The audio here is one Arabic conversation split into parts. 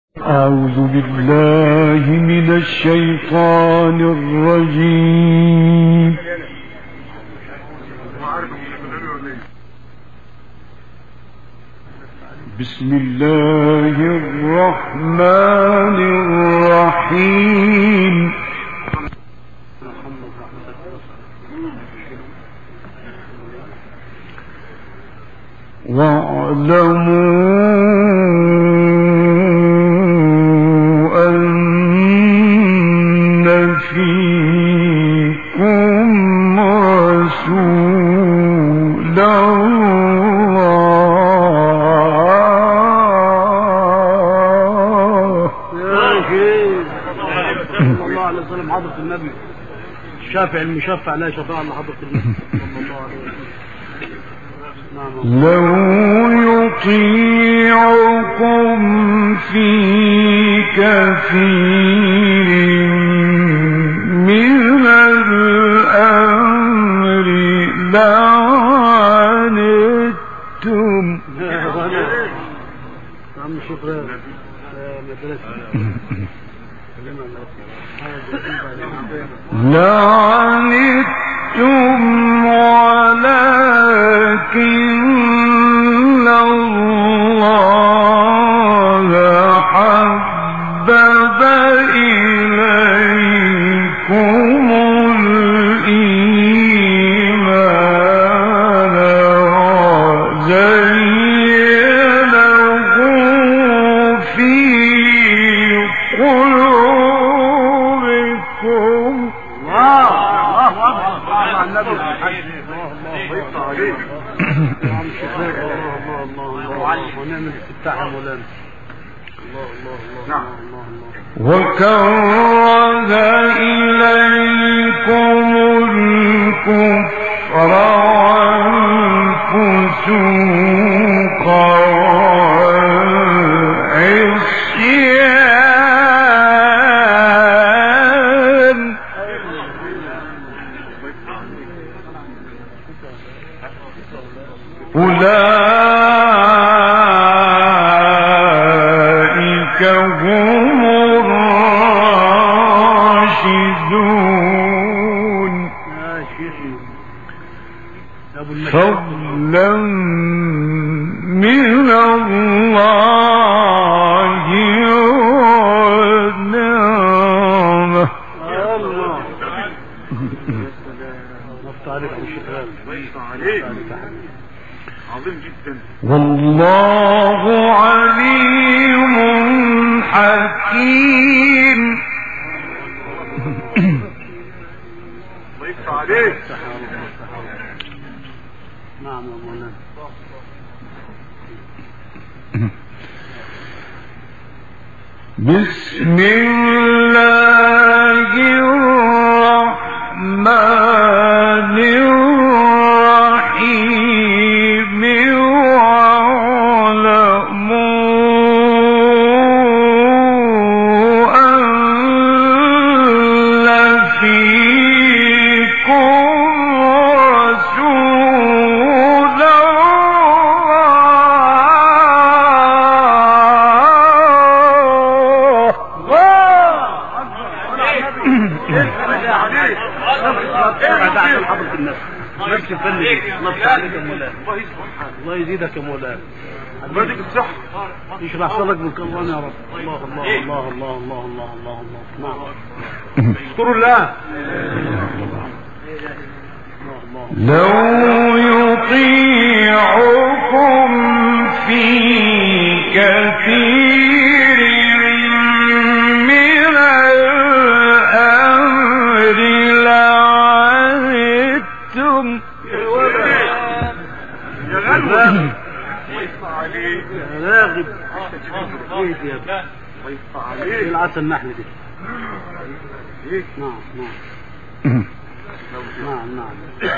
أعوذ بالله من الشيطان الرجيم. بسم الله الرحمن الرحيم. واعلموا أن فيكم رسول الله. صلى الله عليه وسلم حضرة النبي الشافع المشفع لا شفاعة إلا حضرة النبي صلى الله عليه وسلم. لو يطيعكم في كثير من الأمر لعنتم. شكرا لعنتم ولكن الله حبب إليكم الإيمان وزينه في قلوبكم. وكره إليكم الكفر والفسوق والعصيان أولئك هم الراشدون فضلا من الله ونعمة. والله عليم حكيم. نعم يا مولانا. بسم الله الرحمن الرحيم. واعلموا أن فيكم رسول الله يزيدك يا مولانا. الله يديك الصحة. يشرح صدرك بالقرآن يا رب. الله الله الله الله الله الله الله الله. نعم. اشكروا الله. لو يطيعكم في كثير من الأمر لعنتم. راغب ايه العسل النحل دي. نعم نعم نعم نعم.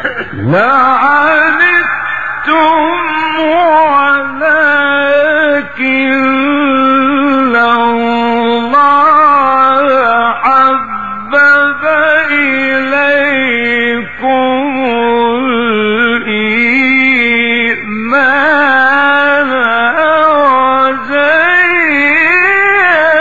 لعنتم ولكن الله حبب إليكم الإيمان وزينه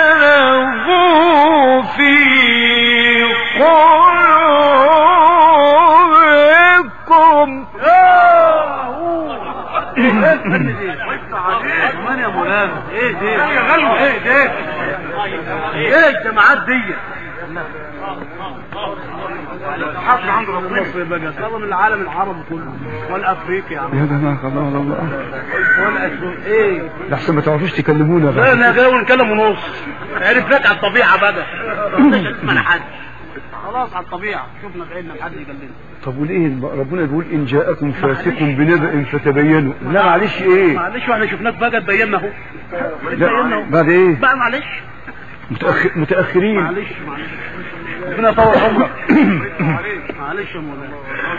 ايه الجماعات دي حاضر عند ربنا بقى طلب من العالم العربي كله والافريقي يا عم يا جماعة الله والاسود ايه لحسن ما تعرفوش تكلمونا لا بقى. انا جاي نتكلم ونص عرف لك على الطبيعه بقى مش اسمع حد خلاص على الطبيعه شفنا بعيدنا محد يكلمنا طب وليه ربنا يقول ان جاءكم فاسق بنبأ فتبينوا؟ لا معلش ايه معلش واحنا شفناك بقى تبينا اهو لا بعد ايه بقى معلش متأخرين معلش ربنا يطول عمرك معلش يا مولانا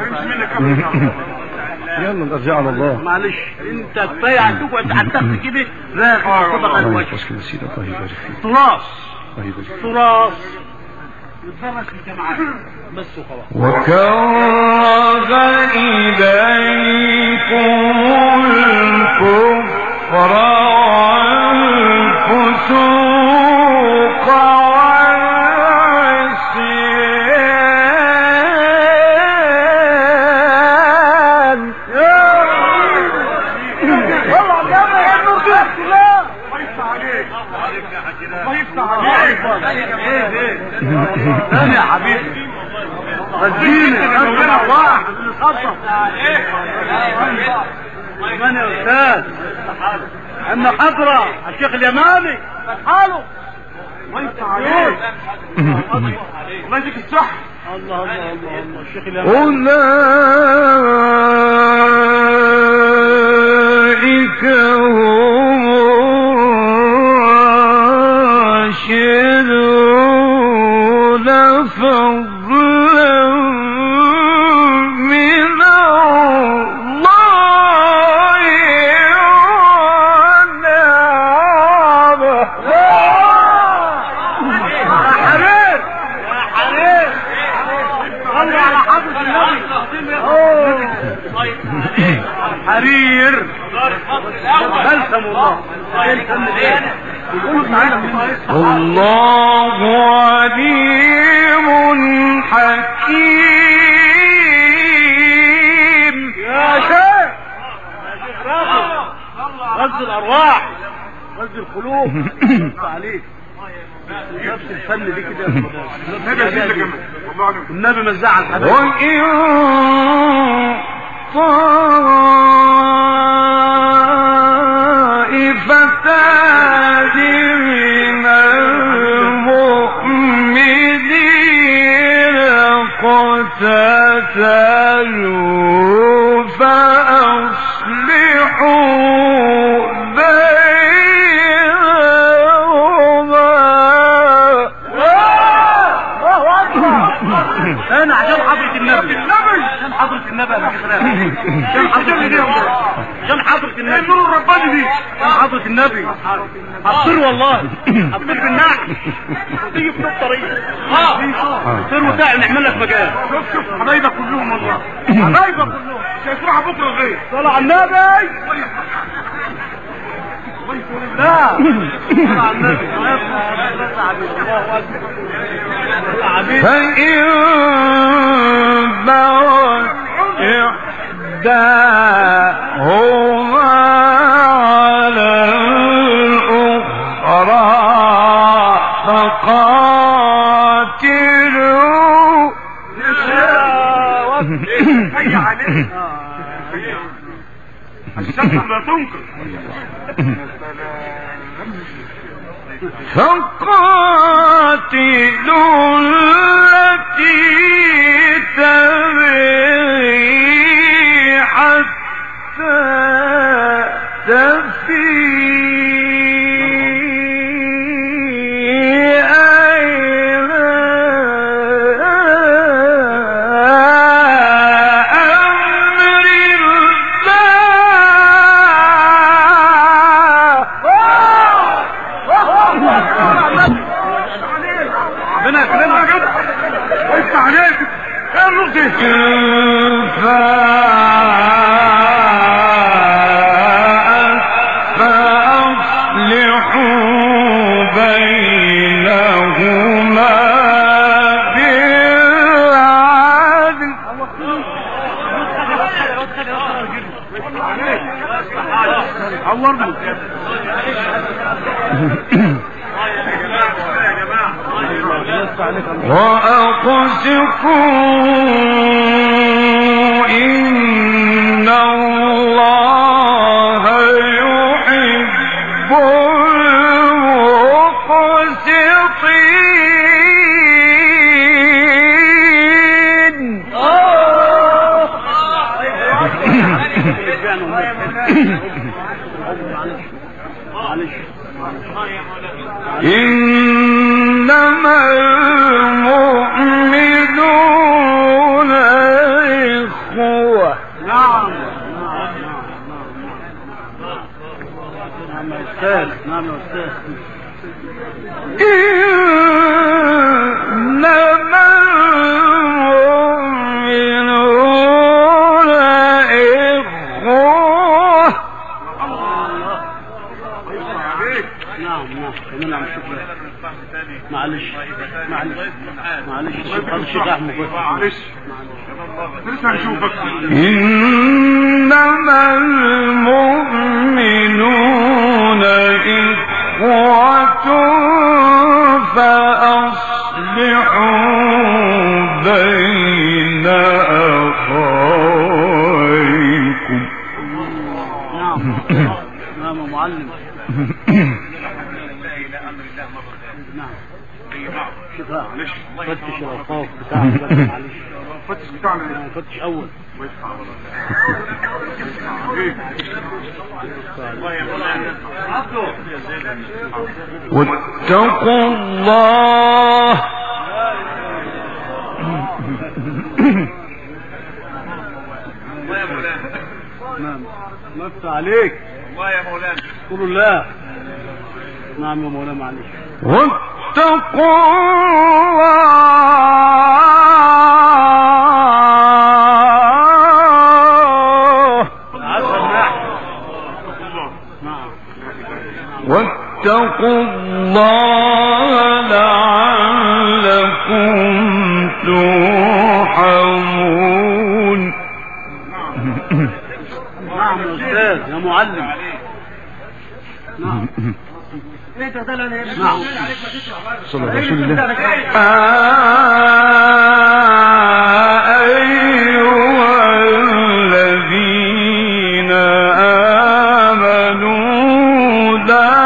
يلا نرجع على الله. معلش انت كفايه عندك وانت عندك كده راكب صدق الله الوجه يحفظك يا سيدي الله يبارك فيك. تراث الله يبارك فيك. تراث يتدرس في الجامعات بس وخلاص وكره إليكم الكفر والفسوق والعصيان. يا حبيبي رجيني ربنا واحد نخطط من يا استاذ عم حضرة الشيخ اليماني حاله وانت عليك الله يديك الصحة الله الله الله الله الشيخ اليماني أولئك هم الراشدون فضلا من الله ونعمه. حرير بلسم الله والله عليم حكيم. يا شيخ غز الارواح غز القلوب عليك نفس الفن دي كده النبي مزع الحبيب وإن طائفتان من المؤمنين اقتتلوا فأصلحوا انا عشان حضرة النبي عشان حضرة النبي عشان حضرة النبي عشان حضرة النبي النور الرباني دي عشان حضرة النبي هتصير والله هتصير بالنعم تيجي في الطريق تصير وتعمل نعمل لك مجال شوف حبايبك كلهم والله حبايبك كلهم مش هيفرحوا بكره غير صلى على النبي لا صلى على النبي فإن بغت إحداهما على الأخرى فقاتلوا هيا عليك الشمس لا تنكر فقاتلوا التي تبغي حتى تفيء إلى أمر ربنا يكرمك كده ويفتح عليك ايه النقطة فأصلحوا بينهما بالعدل. عورني وأقسطوا إن الله يحب المقسطين. إنما المؤمنون إخوة. نعم يا أستاذ. نعم يا أستاذ. إنما المؤمنون إخوة. نعم كمان عم شوف. معلش الشيخ أحمد معلش لسه هنشوفك. إنما المؤمنون إخوة فأصلحوا بين أخويكم. نعم معلم. نعم فتش الأوقاف بتاعك. معلش فتش بتاعنا فتش أول. واتقوا الله. نعم نفس عليك الله يا مولانا. قول الله. نعم يا مولانا معلش. واتقوا واتقوا الله لعلكم ترحمون. نعم يا أستاذ يا معلم. نعم نعم صلى الله عليه وسلم. أيها الذين آمنوا لا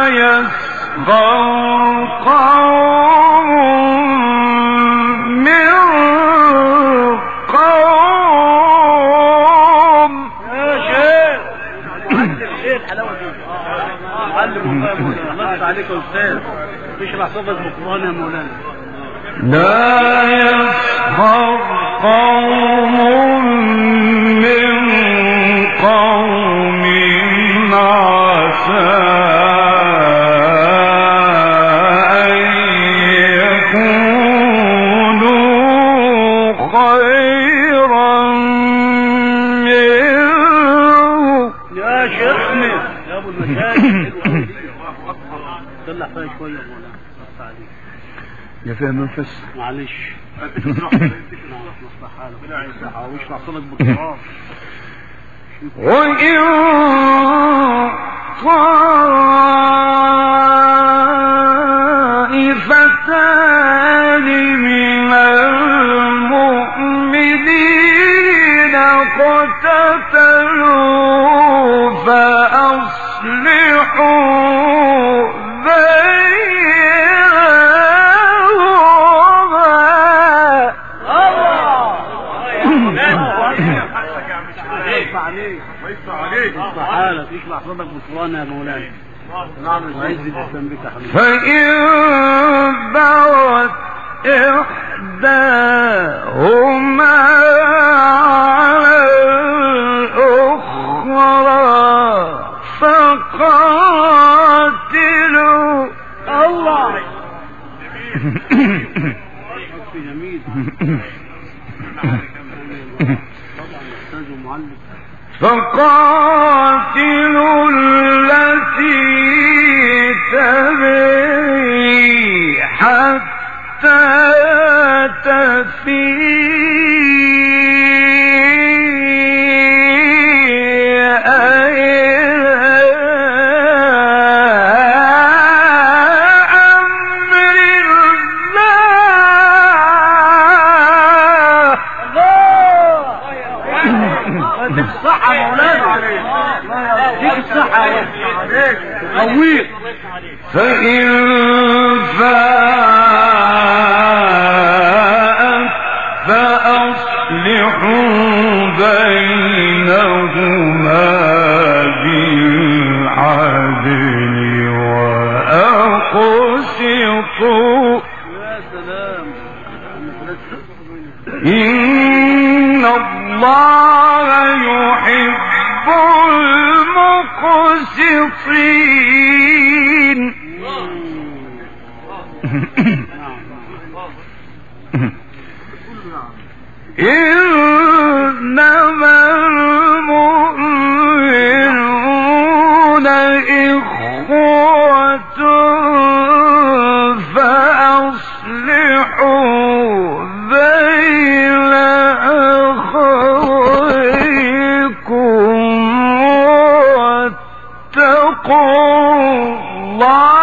يسخر قوم من قوم. يا شيخ ايه الحلاوه دي؟ معلم والله يا مولانا. الله عليك يا استاذ. اشرح صفة القرآن يا مولانا. لا يسخر قوم من قوم عسى أن يكونوا خيرا منهم. يا شيخنا يا ابو المشايخ طلع فيها شويه يا مولانا. يا فيها منفس. معلش نصلح حالك واشرح صلك بالقرآن. وإن طائفتان من المؤمنين اقتتلوا فأصلحوا حالك اشرح صدق بالقرآن يا مولانا. نعم وعز الإسلام بك يا حبيبي. فإن بغت إحداهما على الأخرى فقاتلوا. الله جميل. فقاتلوا التي تبغي حتى تفيء إلى أمر الله. فاءت فأصلحوا بينهما بالعدل وأقسطوا إن الله يحب المقسطين. إنما المؤمنون إخوة فأصلحوا بين أخويكم واتقوا الله.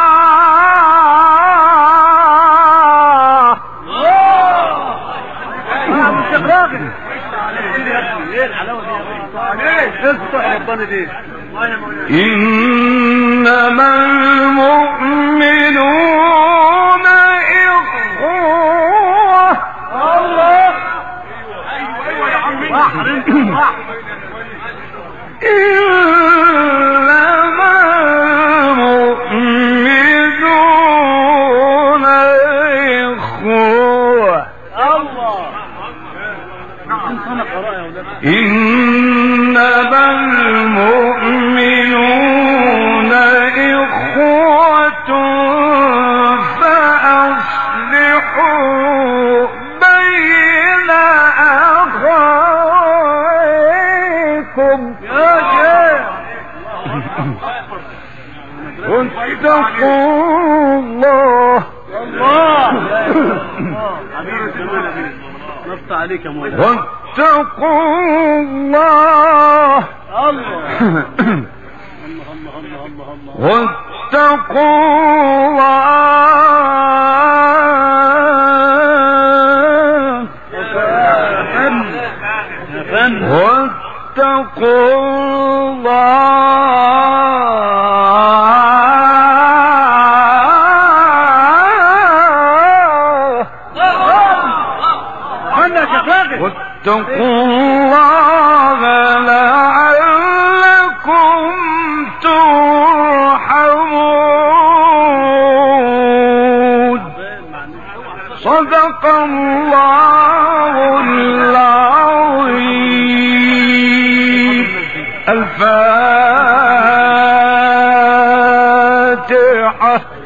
إنما المؤمنون إخوة. الله إنما المؤمنون إخوة. إنما المؤمنون إخوة فأصلحوا بين أخويكم واتقوا الله. نفط عليك يا مولانا. واتقوا الله. واتقوا الله. واتقوا واتقوا الله لعلكم ترحمون. صدق الله العظيم. الفاتحة.